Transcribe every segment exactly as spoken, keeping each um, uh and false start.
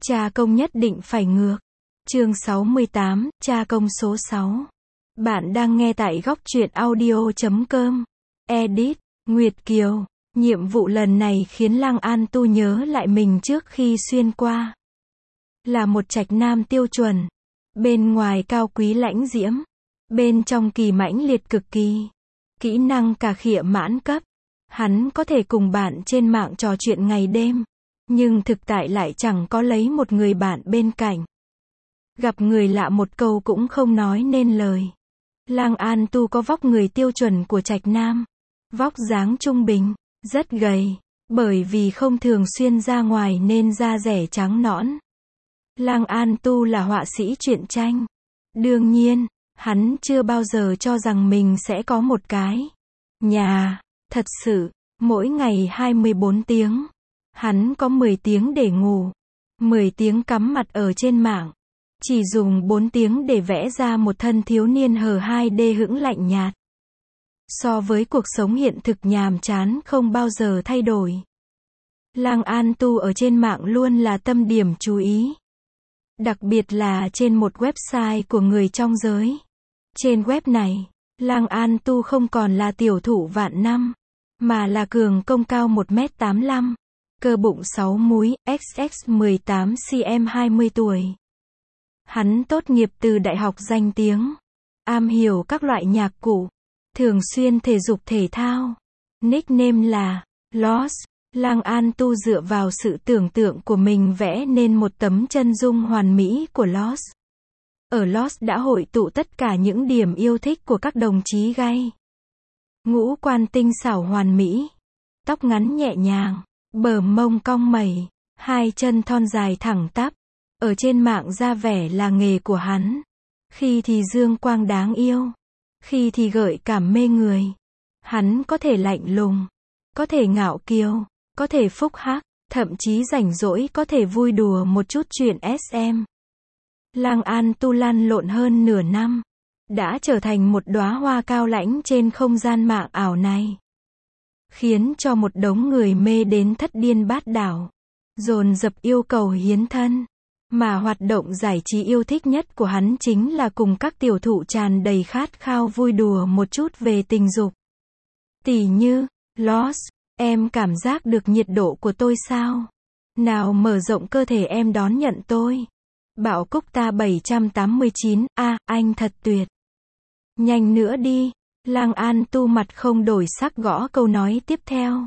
Cha công nhất định phải ngược. Chương sáu mươi tám, cha công số sáu. Bạn đang nghe tại góc truyện audio chấm com. Edit, Nguyệt Kiều. Nhiệm vụ lần này khiến Lăng An Tu nhớ lại mình trước khi xuyên qua. Là một trạch nam tiêu chuẩn. Bên ngoài cao quý lãnh diễm. Bên trong kỳ mãnh liệt cực kỳ. Kỹ năng cà khịa mãn cấp. Hắn có thể cùng bạn trên mạng trò chuyện ngày đêm. Nhưng thực tại lại chẳng có lấy một người bạn bên cạnh. Gặp người lạ một câu cũng không nói nên lời. Lăng An Tu có vóc người tiêu chuẩn của trạch nam. Vóc dáng trung bình, rất gầy. Bởi vì không thường xuyên ra ngoài nên da rẻ trắng nõn. Lăng An Tu là họa sĩ truyện tranh. Đương nhiên, hắn chưa bao giờ cho rằng mình sẽ có một cái nhà. Thật sự, mỗi ngày hai mươi bốn tiếng. Hắn có mười tiếng để ngủ. mười tiếng cắm mặt ở trên mạng. Chỉ dùng bốn tiếng để vẽ ra một thân thiếu niên hờ hai đê hững lạnh nhạt. So với cuộc sống hiện thực nhàm chán không bao giờ thay đổi. Lăng An Tu ở trên mạng luôn là tâm điểm chú ý. Đặc biệt là trên một website của người trong giới. Trên web này, Lăng An Tu không còn là tiểu thủ vạn năm, mà là cường công cao một mét tám mươi lăm, cơ bụng sáu múi, xx mười tám xăng-ti-mét hai mươi tuổi. Hắn tốt nghiệp từ đại học danh tiếng, am hiểu các loại nhạc cụ, thường xuyên thể dục thể thao. Nickname là Lost. Lăng An Tu dựa vào sự tưởng tượng của mình vẽ nên một tấm chân dung hoàn mỹ của Lost. Ở Lost đã hội tụ tất cả những điểm yêu thích của các đồng chí gay. Ngũ quan tinh xảo hoàn mỹ, tóc ngắn nhẹ nhàng, bờ mông cong mẩy, hai chân thon dài thẳng tắp. Ở trên mạng ra vẻ là nghề của hắn. Khi thì dương quang đáng yêu, khi thì gợi cảm mê người. Hắn có thể lạnh lùng, có thể ngạo kiêu, có thể phúc hắc, thậm chí rảnh rỗi có thể vui đùa một chút chuyện ét em. Lăng An Tu lăn lộn hơn nửa năm, đã trở thành một đóa hoa cao lãnh trên không gian mạng ảo này. Khiến cho một đống người mê đến thất điên bát đảo, dồn dập yêu cầu hiến thân. Mà hoạt động giải trí yêu thích nhất của hắn chính là cùng các tiểu thụ tràn đầy khát khao vui đùa một chút về tình dục. Tỉ như, Lost, em cảm giác được nhiệt độ của tôi sao? Nào mở rộng cơ thể em đón nhận tôi. Bảo Cúc ta bảy trăm tám mươi chín, a à, anh thật tuyệt. Nhanh nữa đi. Lăng An Tu mặt không đổi sắc gõ câu nói tiếp theo.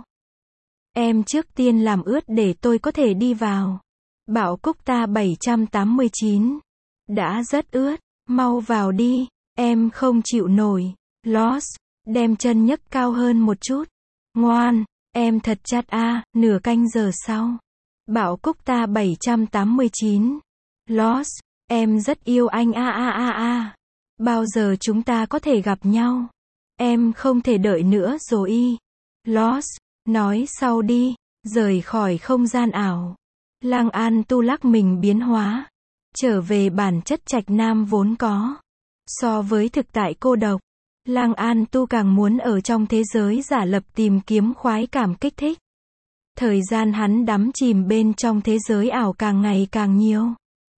Em trước tiên làm ướt để tôi có thể đi vào. Bảo Cúc ta bảy trăm tám mươi chín. Đã rất ướt, mau vào đi, em không chịu nổi. Lost, đem chân nhấc cao hơn một chút. Ngoan, em thật chặt a, à, nửa canh giờ sau. Bảo Cúc ta bảy trăm tám mươi chín. Lost, em rất yêu anh a a a a. Bao giờ chúng ta có thể gặp nhau? Em không thể đợi nữa rồi y. Lost, nói sau đi, rời khỏi không gian ảo. Lăng An Tu lắc mình biến hóa, trở về bản chất trạch nam vốn có. So với thực tại cô độc, Lăng An Tu càng muốn ở trong thế giới giả lập tìm kiếm khoái cảm kích thích. Thời gian hắn đắm chìm bên trong thế giới ảo càng ngày càng nhiều.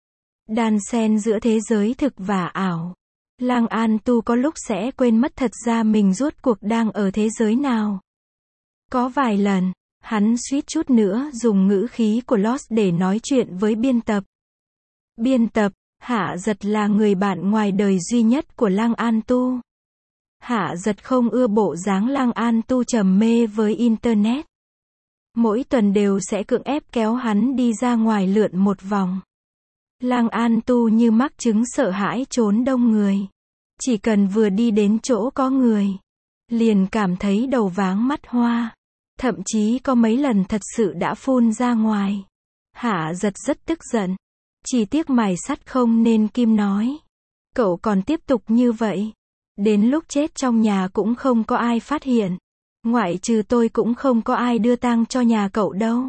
Đan xen giữa thế giới thực và ảo. Lăng An Tu có lúc sẽ quên mất thật ra mình rốt cuộc đang ở thế giới nào. Có vài lần, hắn suýt chút nữa dùng ngữ khí của Lost để nói chuyện với biên tập. Biên tập, Hạ Giật là người bạn ngoài đời duy nhất của Lăng An Tu. Hạ Giật không ưa bộ dáng Lăng An Tu trầm mê với Internet. Mỗi tuần đều sẽ cưỡng ép kéo hắn đi ra ngoài lượn một vòng. Lăng An Tu như mắc chứng sợ hãi trốn đông người. Chỉ cần vừa đi đến chỗ có người, liền cảm thấy đầu váng mắt hoa. Thậm chí có mấy lần thật sự đã phun ra ngoài. Hạ Giật rất tức giận. Chỉ tiếc mài sắt không nên kim nói. Cậu còn tiếp tục như vậy, đến lúc chết trong nhà cũng không có ai phát hiện. Ngoại trừ tôi cũng không có ai đưa tang cho nhà cậu đâu.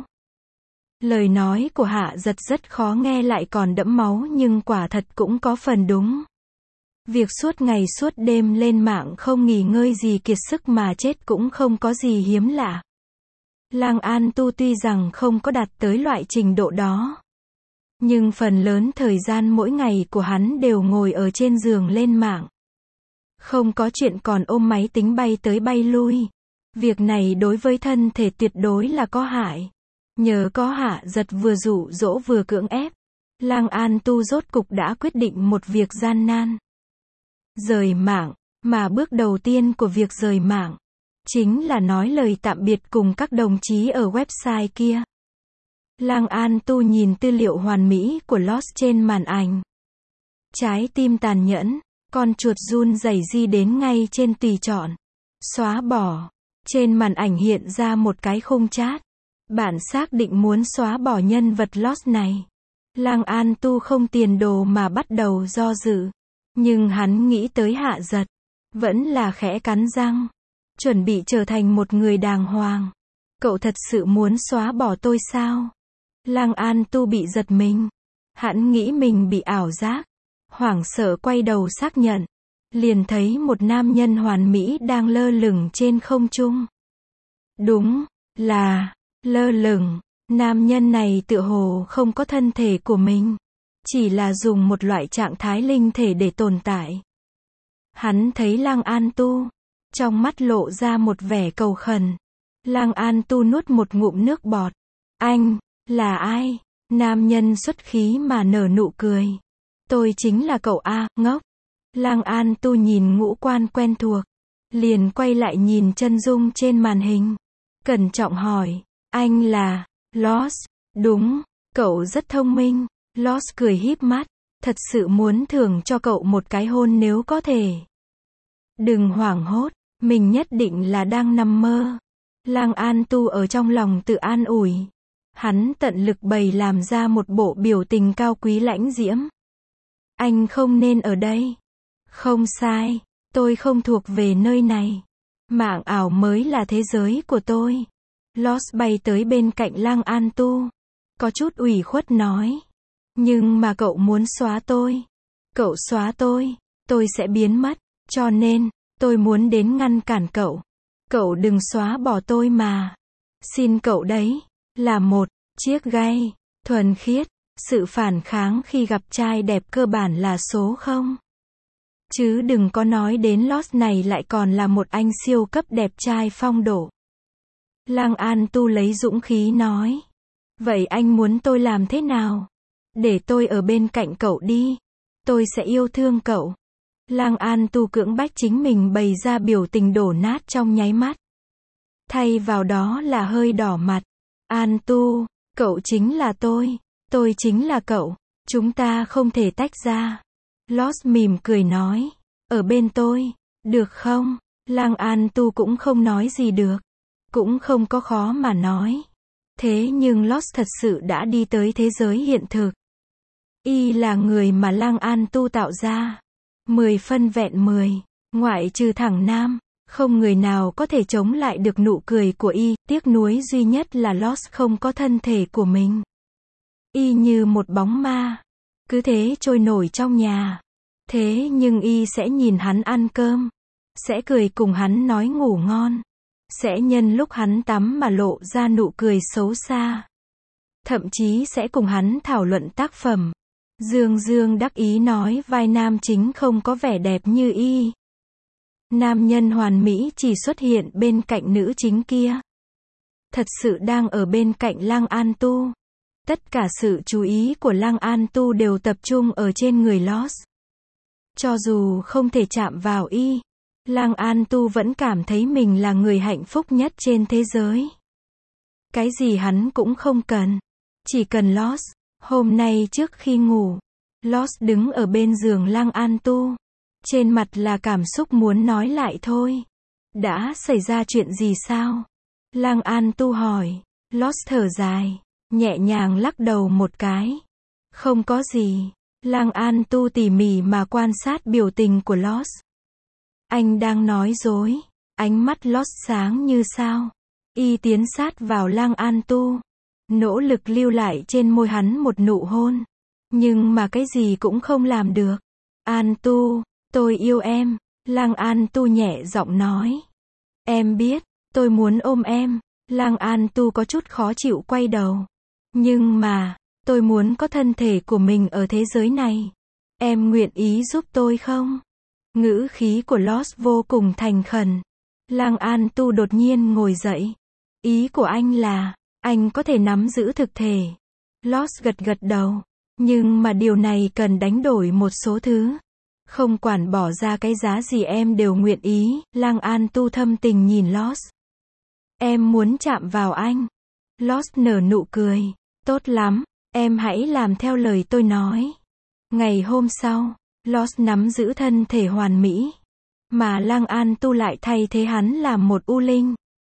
Lời nói của Hạ Giật rất khó nghe lại còn đẫm máu nhưng quả thật cũng có phần đúng. Việc suốt ngày suốt đêm lên mạng không nghỉ ngơi gì kiệt sức mà chết cũng không có gì hiếm lạ. Lăng An Tu tuy rằng không có đạt tới loại trình độ đó, Nhưng phần lớn thời gian mỗi ngày của hắn đều ngồi ở trên giường lên mạng. Không có chuyện còn ôm máy tính bay tới bay lui. Việc này đối với thân thể tuyệt đối là có hại. Nhờ có Hạ Giật vừa dụ dỗ vừa cưỡng ép, Lang An Tu rốt cục đã quyết định một việc gian nan. Rời mạng, mà bước đầu tiên của việc rời mạng, chính là nói lời tạm biệt cùng các đồng chí ở website kia. Lang An Tu nhìn tư liệu hoàn mỹ của Lost trên màn ảnh. Trái tim tàn nhẫn, con chuột run rẩy di đến ngay trên tùy chọn. Xóa bỏ. Trên màn ảnh hiện ra một cái khung chat. Bạn xác định muốn xóa bỏ nhân vật Lost này. Lang An Tu không tiền đồ mà bắt đầu do dự. Nhưng hắn nghĩ tới Hạ Giật. Vẫn là khẽ cắn răng. Chuẩn bị trở thành một người đàng hoàng. Cậu thật sự muốn xóa bỏ tôi sao? Lang An Tu bị giật mình. Hắn nghĩ mình bị ảo giác. Hoảng sợ quay đầu xác nhận. Liền thấy một nam nhân hoàn mỹ đang lơ lửng trên không trung. Đúng, là, lơ lửng. Nam nhân này tựa hồ không có thân thể của mình. Chỉ là dùng một loại trạng thái linh thể để tồn tại. Hắn thấy Lang An Tu. Trong mắt lộ ra một vẻ cầu khẩn. Lang An Tu nuốt một ngụm nước bọt. Anh, là ai? Nam nhân xuất khí mà nở nụ cười. Tôi chính là cậu A, ngốc. Lang An Tu nhìn ngũ quan quen thuộc. Liền quay lại nhìn chân dung trên màn hình. Cẩn trọng hỏi. Anh là Lost? Đúng, cậu rất thông minh. Lost cười híp mắt. Thật sự muốn thưởng cho cậu một cái hôn nếu có thể. Đừng hoảng hốt. Mình nhất định là đang nằm mơ. Lang An Tu ở trong lòng tự an ủi. Hắn tận lực bày làm ra một bộ biểu tình cao quý lãnh diễm. Anh không nên ở đây. Không sai, tôi không thuộc về nơi này. Mạng ảo mới là thế giới của tôi. Lost bay tới bên cạnh Lang An Tu. Có chút ủy khuất nói. Nhưng mà cậu muốn xóa tôi. Cậu xóa tôi, tôi sẽ biến mất. Cho nên, tôi muốn đến ngăn cản cậu. Cậu đừng xóa bỏ tôi mà. Xin cậu đấy. Là một chiếc gai, thuần khiết. Sự phản kháng khi gặp trai đẹp cơ bản là số không. Chứ đừng có nói đến Lost này lại còn là một anh siêu cấp đẹp trai phong độ. Lang An Tu lấy dũng khí nói. Vậy anh muốn tôi làm thế nào? Để tôi ở bên cạnh cậu đi. Tôi sẽ yêu thương cậu. Lang An Tu cưỡng bách chính mình bày ra biểu tình đổ nát trong nháy mắt. Thay vào đó là hơi đỏ mặt. An Tu, cậu chính là tôi. Tôi chính là cậu. Chúng ta không thể tách ra. Lost mỉm cười nói. Ở bên tôi. Được không? Lang An Tu cũng không nói gì được. Cũng không có khó mà nói. Thế nhưng Lost thật sự đã đi tới thế giới hiện thực. Y là người mà Lang An Tu tạo ra. Mười phân vẹn mười. Ngoại trừ thẳng nam. Không người nào có thể chống lại được nụ cười của Y. Tiếc nuối duy nhất là Lost không có thân thể của mình. Y như một bóng ma. Cứ thế trôi nổi trong nhà. Thế nhưng Y sẽ nhìn hắn ăn cơm. Sẽ cười cùng hắn nói ngủ ngon. Sẽ nhân lúc hắn tắm mà lộ ra nụ cười xấu xa. Thậm chí sẽ cùng hắn thảo luận tác phẩm. Dương Dương đắc ý nói vai nam chính không có vẻ đẹp như Y. Nam nhân hoàn mỹ chỉ xuất hiện bên cạnh nữ chính kia. Thật sự đang ở bên cạnh Lang An Tu. Tất cả sự chú ý của Lang An Tu đều tập trung ở trên người Lost. Cho dù không thể chạm vào Y, Lang An Tu vẫn cảm thấy mình là người hạnh phúc nhất trên thế giới. Cái gì hắn cũng không cần. Chỉ cần Lost. Hôm nay trước khi ngủ, Lost đứng ở bên giường Lang An Tu. Trên mặt là cảm xúc muốn nói lại thôi. Đã xảy ra chuyện gì sao? Lang An Tu hỏi. Lost thở dài. Nhẹ nhàng lắc đầu một cái. Không có gì. Lang An Tu tỉ mỉ mà quan sát biểu tình của Lost. Anh đang nói dối. Ánh mắt Lost sáng như sao. Y tiến sát vào Lang An Tu. Nỗ lực lưu lại trên môi hắn một nụ hôn. Nhưng mà cái gì cũng không làm được. An Tu, tôi yêu em. Lang An Tu nhẹ giọng nói. Em biết, tôi muốn ôm em. Lang An Tu có chút khó chịu quay đầu. Nhưng mà, Tôi muốn có thân thể của mình ở thế giới này. Em nguyện ý giúp tôi không? Ngữ khí của Lost vô cùng thành khẩn. Lang An Tu đột nhiên ngồi dậy. Ý của anh là, anh có thể nắm giữ thực thể. Lost gật gật đầu. Nhưng mà điều này cần đánh đổi một số thứ. Không quản bỏ ra cái giá gì em đều nguyện ý. Lang An Tu thâm tình nhìn Lost. Em muốn chạm vào anh. Lost nở nụ cười. Tốt lắm, em hãy làm theo lời tôi nói. Ngày hôm sau, Lost nắm giữ thân thể hoàn mỹ. Mà Lang An Tu lại thay thế hắn làm một u linh.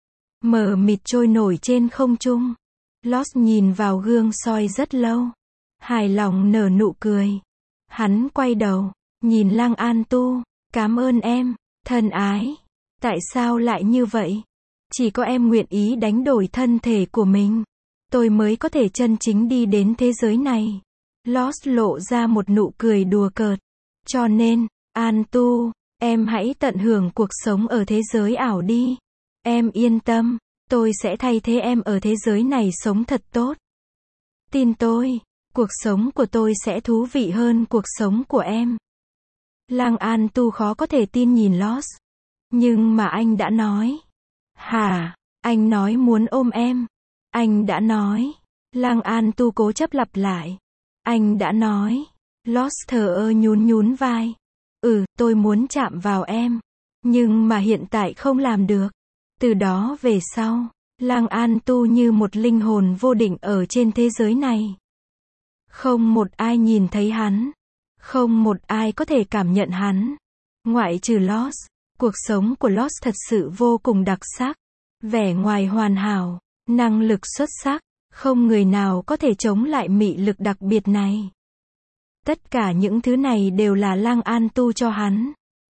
Mờ mịt trôi nổi trên không trung. Lost nhìn vào gương soi rất lâu. Hài lòng nở nụ cười. Hắn quay đầu, nhìn Lang An Tu. Cảm ơn em, thân ái. Tại sao lại như vậy? Chỉ có em nguyện ý đánh đổi thân thể của mình. Tôi mới có thể chân chính đi đến thế giới này. Lost lộ ra một nụ cười đùa cợt. Cho nên, An Tu, em hãy tận hưởng cuộc sống ở thế giới ảo đi. Em yên tâm, tôi sẽ thay thế em ở thế giới này sống thật tốt. Tin tôi, cuộc sống của tôi sẽ thú vị hơn cuộc sống của em. Lang An Tu khó có thể tin nhìn Lost. Nhưng mà anh đã nói. Hả, anh nói muốn ôm em. Anh đã nói. Lang An Tu cố chấp lặp lại. Anh đã nói. Lost thờ ơ nhún nhún vai. Ừ, tôi muốn chạm vào em. Nhưng mà hiện tại không làm được. Từ đó về sau, Lang An Tu như một linh hồn vô định ở trên thế giới này. Không một ai nhìn thấy hắn. Không một ai có thể cảm nhận hắn. Ngoại trừ Lost, cuộc sống của Lost thật sự vô cùng đặc sắc. Vẻ ngoài hoàn hảo, năng lực xuất sắc, không người nào có thể chống lại mị lực đặc biệt này. Tất cả những thứ này đều là Lang An Tu cho hắn.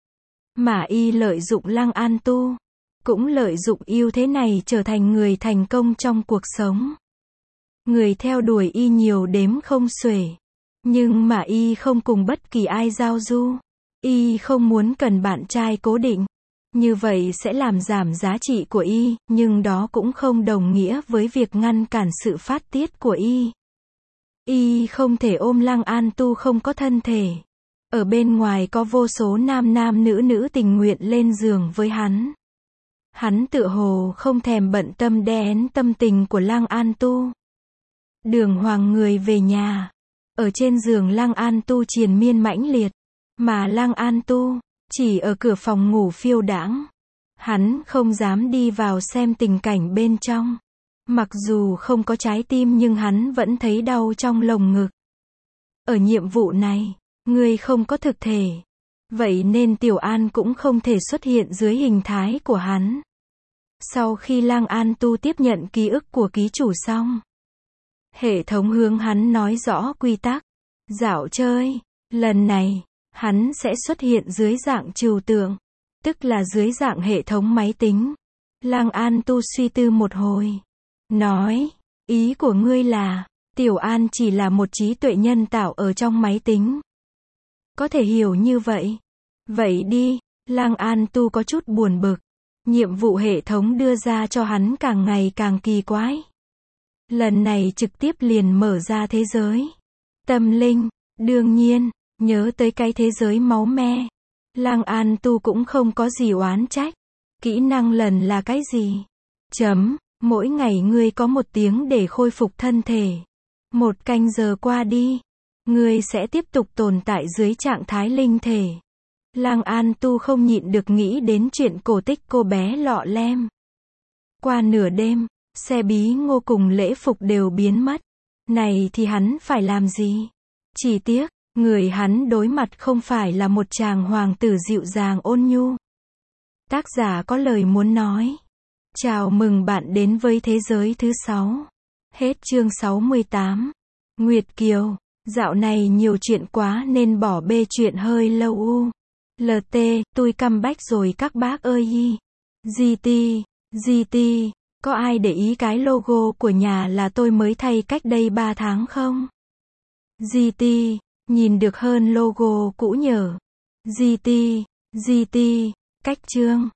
Mà y lợi dụng Lang An Tu, cũng lợi dụng ưu thế này trở thành người thành công trong cuộc sống. Người theo đuổi y nhiều đếm không xuể. Nhưng mà y không cùng bất kỳ ai giao du. Y không muốn cần bạn trai cố định. Như vậy sẽ làm giảm giá trị của y, nhưng đó cũng không đồng nghĩa với việc ngăn cản sự phát tiết của y. Y không thể ôm Lang An Tu không có thân thể. Ở bên ngoài có vô số nam nam nữ nữ tình nguyện lên giường với hắn. Hắn tựa hồ không thèm bận tâm đè nén tâm tình của Lang An Tu. Đường Hoàng người về nhà. Ở trên giường Lang An Tu triền miên mãnh liệt. Mà Lang An Tu chỉ ở cửa phòng ngủ phiêu đãng. Hắn không dám đi vào xem tình cảnh bên trong. Mặc dù không có trái tim nhưng hắn vẫn thấy đau trong lồng ngực. Ở nhiệm vụ này, ngươi không có thực thể. Vậy nên Tiểu An cũng không thể xuất hiện dưới hình thái của hắn. Sau khi Lang An Tu tiếp nhận ký ức của ký chủ xong, hệ thống hướng hắn nói rõ quy tắc. Dạo chơi, lần này, hắn sẽ xuất hiện dưới dạng trừu tượng, tức là dưới dạng hệ thống máy tính. Lang An Tu suy tư một hồi. Nói, ý của ngươi là, Tiểu An chỉ là một trí tuệ nhân tạo ở trong máy tính. Có thể hiểu như vậy. Vậy đi, Lang An Tu có chút buồn bực. Nhiệm vụ hệ thống đưa ra cho hắn càng ngày càng kỳ quái. Lần này trực tiếp liền mở ra thế giới tâm linh. Đương nhiên, nhớ tới cái thế giới máu me. Lang An Tu cũng không có gì oán trách. Kỹ năng lần là cái gì? Chấm, mỗi ngày ngươi có một tiếng để khôi phục thân thể. Một canh giờ qua đi, ngươi sẽ tiếp tục tồn tại dưới trạng thái linh thể. Lang An Tu không nhịn được nghĩ đến chuyện cổ tích cô bé lọ lem. Qua nửa đêm, xe bí ngô cùng lễ phục đều biến mất. Này thì hắn phải làm gì? Chỉ tiếc, người hắn đối mặt không phải là một chàng hoàng tử dịu dàng ôn nhu. Tác giả có lời muốn nói. Chào mừng bạn đến với thế giới thứ sáu. Hết chương sáu mươi tám. Nguyệt Kiều, dạo này nhiều chuyện quá nên bỏ bê chuyện hơi lâu u. lờ tê, tôi comeback rồi các bác ơi y. giê tê, giê tê, có ai để ý cái logo của nhà là tôi mới thay cách đây ba tháng không? giê tê, nhìn được hơn logo cũ nhờ. giê tê, giê tê, cách chương.